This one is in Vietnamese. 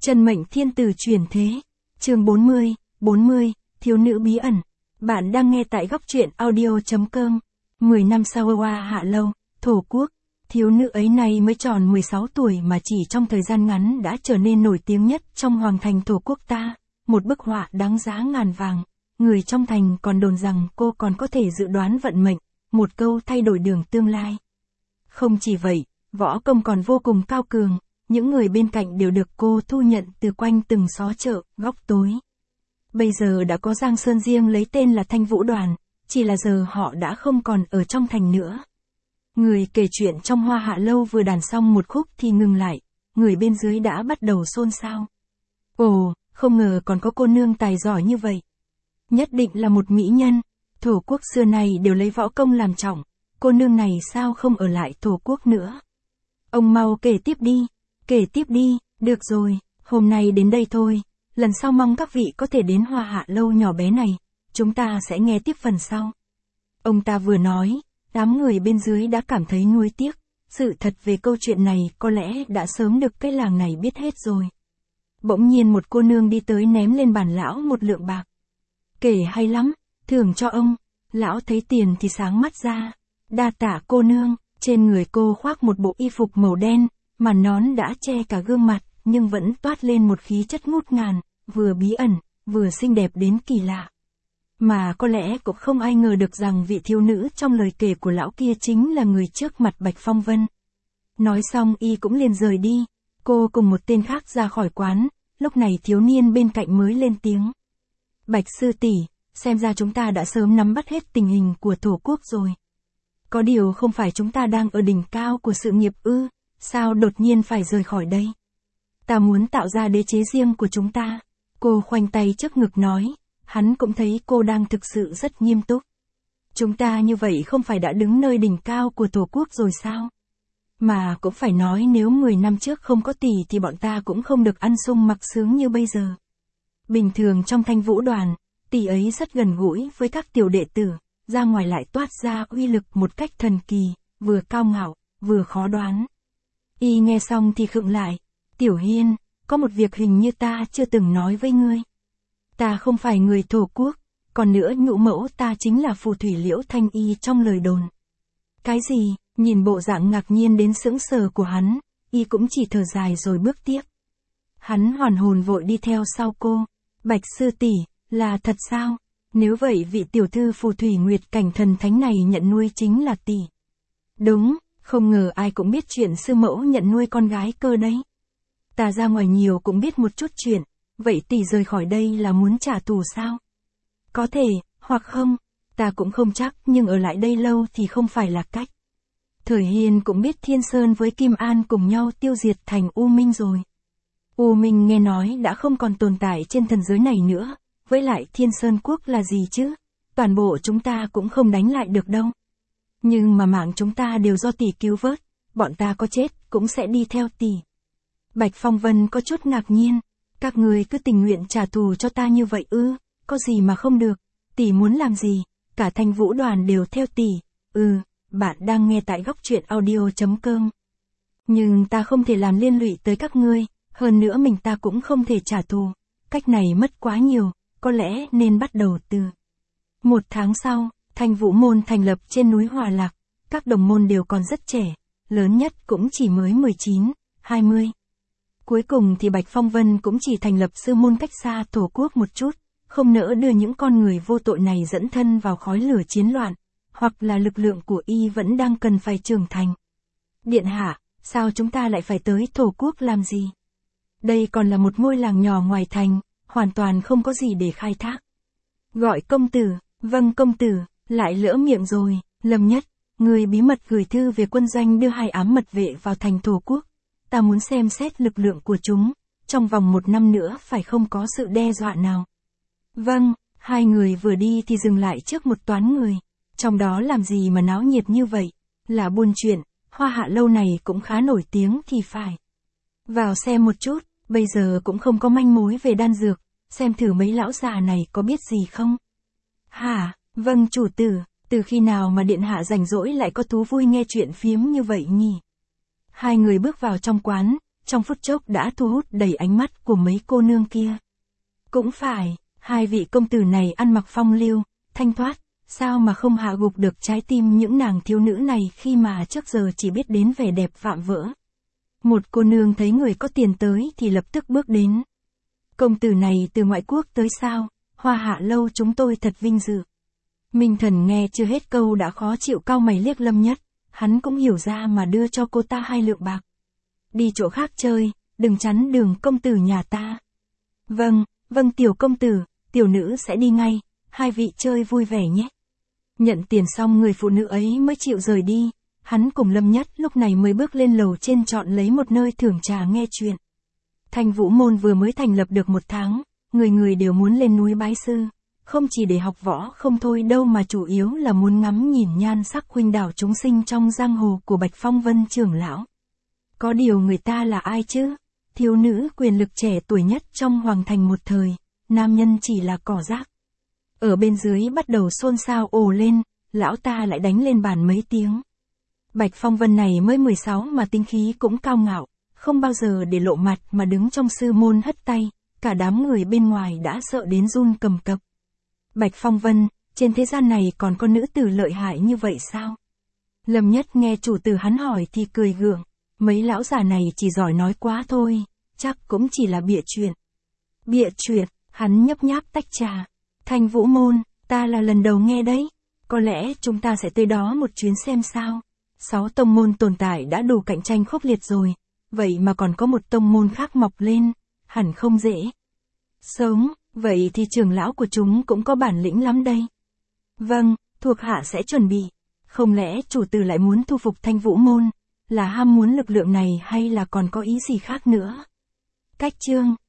Chân mệnh thiên tử chuyển thế. Chương 40, thiếu nữ bí ẩn. Bạn đang nghe tại góc truyện audio.com. 10 năm sau Hoa Hạ Lâu, Thổ Quốc, thiếu nữ ấy này mới tròn 16 tuổi mà chỉ trong thời gian ngắn đã trở nên nổi tiếng nhất trong hoàng thành Thổ Quốc ta, một bức họa đáng giá ngàn vàng. Người trong thành còn đồn rằng cô còn có thể dự đoán vận mệnh, một câu thay đổi đường tương lai. Không chỉ vậy, võ công còn vô cùng cao cường, những người bên cạnh đều được cô thu nhận từ quanh từng xó chợ, góc tối. Bây giờ đã có giang sơn riêng lấy tên là Thanh Vũ Đoàn, chỉ là giờ họ đã không còn ở trong thành nữa. Người kể chuyện trong Hoa Hạ Lâu vừa đàn xong một khúc thì ngừng lại, người bên dưới đã bắt đầu xôn xao. Ồ, không ngờ còn có cô nương tài giỏi như vậy. Nhất định là một mỹ nhân, Thổ Quốc xưa này đều lấy võ công làm trọng, cô nương này sao không ở lại Thổ Quốc nữa. Ông mau kể tiếp đi, được rồi, hôm nay đến đây thôi, lần sau mong các vị có thể đến Hoa Hạ Lâu nhỏ bé này, chúng ta sẽ nghe tiếp phần sau. Ông ta vừa nói, đám người bên dưới đã cảm thấy nuối tiếc, sự thật về câu chuyện này có lẽ đã sớm được cái làng này biết hết rồi. Bỗng nhiên một cô nương đi tới ném lên bàn lão một lượng bạc. Kể hay lắm, thưởng cho ông. Lão thấy tiền thì sáng mắt ra. Đa tạ cô nương. Trên người cô khoác một bộ y phục màu đen, mà nón đã che cả gương mặt, nhưng vẫn toát lên một khí chất ngút ngàn, vừa bí ẩn, vừa xinh đẹp đến kỳ lạ. Mà có lẽ cũng không ai ngờ được rằng vị thiếu nữ trong lời kể của lão kia chính là người trước mặt Bạch Phong Vân. Nói xong y cũng liền rời đi, cô cùng một tên khác ra khỏi quán, lúc này thiếu niên bên cạnh mới lên tiếng. Bạch sư tỷ, xem ra chúng ta đã sớm nắm bắt hết tình hình của Thổ Quốc rồi. Có điều không phải chúng ta đang ở đỉnh cao của sự nghiệp ư, sao đột nhiên phải rời khỏi đây? Ta muốn tạo ra đế chế riêng của chúng ta. Cô khoanh tay trước ngực nói, hắn cũng thấy cô đang thực sự rất nghiêm túc. Chúng ta như vậy không phải đã đứng nơi đỉnh cao của Thổ Quốc rồi sao? Mà cũng phải nói nếu 10 năm trước không có tỷ thì bọn ta cũng không được ăn sung mặc sướng như bây giờ. Bình thường trong Thanh Vũ Đoàn, tỷ ấy rất gần gũi với các tiểu đệ tử, ra ngoài lại toát ra uy lực một cách thần kỳ, vừa cao ngạo, vừa khó đoán. Y nghe xong thì khựng lại. Tiểu Hiên, có một việc hình như ta chưa từng nói với ngươi. Ta không phải người Thổ Quốc, còn nữa nhũ mẫu ta chính là phù thủy Liễu Thanh Y trong lời đồn. Cái gì? Nhìn bộ dạng ngạc nhiên đến sững sờ của hắn, y cũng chỉ thở dài rồi bước tiếp. Hắn hoàn hồn vội đi theo sau cô. Bạch sư tỷ, là thật sao? Nếu vậy vị tiểu thư phù thủy Nguyệt Cảnh Thần Thánh này nhận nuôi chính là tỷ. Đúng, không ngờ ai cũng biết chuyện sư mẫu nhận nuôi con gái cơ đấy. Ta ra ngoài nhiều cũng biết một chút chuyện, vậy tỷ rời khỏi đây là muốn trả thù sao? Có thể, hoặc không, ta cũng không chắc, nhưng ở lại đây lâu thì không phải là cách. Thời Hiên cũng biết Thiên Sơn với Kim An cùng nhau tiêu diệt thành U Minh rồi. U Minh nghe nói đã không còn tồn tại trên thần giới này nữa, với lại Thiên Sơn Quốc là gì chứ? Toàn bộ chúng ta cũng không đánh lại được đâu. Nhưng mà mạng chúng ta đều do tỷ cứu vớt, bọn ta có chết cũng sẽ đi theo tỷ. Bạch Phong Vân có chút ngạc nhiên, các người cứ tình nguyện trả thù cho ta như vậy ư? Có gì mà không được, tỷ muốn làm gì, cả Thanh Vũ Đoàn đều theo tỷ. Bạn đang nghe tại góc truyện audio.com. Nhưng ta không thể làm liên lụy tới các ngươi, hơn nữa mình ta cũng không thể trả thù, cách này mất quá nhiều, có lẽ nên bắt đầu từ. 1 tháng sau, Thanh Vũ Môn thành lập trên núi Hòa Lạc, các đồng môn đều còn rất trẻ, lớn nhất cũng chỉ mới 19, 20. Cuối cùng thì Bạch Phong Vân cũng chỉ thành lập sư môn cách xa Thổ Quốc một chút, không nỡ đưa những con người vô tội này dẫn thân vào khói lửa chiến loạn, hoặc là lực lượng của y vẫn đang cần phải trưởng thành. Điện hạ, sao chúng ta lại phải tới Thổ Quốc làm gì? Đây còn là một ngôi làng nhỏ ngoài thành, hoàn toàn không có gì để khai thác. Gọi công tử, vâng công tử, lại lỡ miệng rồi, Lâm Nhất, người bí mật gửi thư về quân doanh đưa 2 ám mật vệ vào thành Thổ Quốc. Ta muốn xem xét lực lượng của chúng, trong vòng 1 năm nữa phải không có sự đe dọa nào. Vâng, 2 người vừa đi thì dừng lại trước một toán người. Trong đó làm gì mà náo nhiệt như vậy, là buôn chuyện, Hoa Hạ Lâu này cũng khá nổi tiếng thì phải. Vào xem một chút, bây giờ cũng không có manh mối về đan dược, xem thử mấy lão già này có biết gì không. Hả, vâng chủ tử, từ khi nào mà điện hạ rảnh rỗi lại có thú vui nghe chuyện phiếm như vậy nhỉ? 2 người bước vào trong quán, trong phút chốc đã thu hút đầy ánh mắt của mấy cô nương kia. Cũng phải, hai vị công tử này ăn mặc phong lưu, thanh thoát, sao mà không hạ gục được trái tim những nàng thiếu nữ này khi mà trước giờ chỉ biết đến vẻ đẹp vạm vỡ. Một cô nương thấy người có tiền tới thì lập tức bước đến. Công tử này từ ngoại quốc tới sao, Hoa Hạ Lâu chúng tôi thật vinh dự. Minh Thần nghe chưa hết câu đã khó chịu, cau mày liếc Lâm Nhất, hắn cũng hiểu ra mà đưa cho cô ta 2 lượng bạc. Đi chỗ khác chơi, đừng chắn đường công tử nhà ta. Vâng, vâng tiểu công tử, tiểu nữ sẽ đi ngay, hai vị chơi vui vẻ nhé. Nhận tiền xong người phụ nữ ấy mới chịu rời đi, hắn cùng Lâm Nhất lúc này mới bước lên lầu trên chọn lấy một nơi thưởng trà nghe chuyện. Thanh Vũ Môn vừa mới thành lập được 1 tháng, người người đều muốn lên núi bái sư, không chỉ để học võ không thôi đâu mà chủ yếu là muốn ngắm nhìn nhan sắc khuynh đảo chúng sinh trong giang hồ của Bạch Phong Vân trưởng lão. Có điều người ta là ai chứ? Thiếu nữ quyền lực trẻ tuổi nhất trong hoàng thành một thời, nam nhân chỉ là cỏ rác. Ở bên dưới bắt đầu xôn xao ồ lên, lão ta lại đánh lên bàn mấy tiếng. Bạch Phong Vân này mới 16 mà tính khí cũng cao ngạo, không bao giờ để lộ mặt mà đứng trong sư môn hất tay, cả đám người bên ngoài đã sợ đến run cầm cập. Bạch Phong Vân, trên thế gian này còn có nữ tử lợi hại như vậy sao? Lâm Nhất nghe chủ tử hắn hỏi thì cười gượng, mấy lão già này chỉ giỏi nói quá thôi, chắc cũng chỉ là bịa chuyện. Bịa chuyện, hắn nhấp nháp tách trà. Thanh Vũ Môn, ta là lần đầu nghe đấy, có lẽ chúng ta sẽ tới đó một chuyến xem sao. 6 tông môn tồn tại đã đủ cạnh tranh khốc liệt rồi, vậy mà còn có một tông môn khác mọc lên, hẳn không dễ. Sớm, vậy thì trưởng lão của chúng cũng có bản lĩnh lắm đây. Vâng, thuộc hạ sẽ chuẩn bị. Không lẽ chủ tử lại muốn thu phục Thanh Vũ Môn, là ham muốn lực lượng này hay là còn có ý gì khác nữa? Cách chương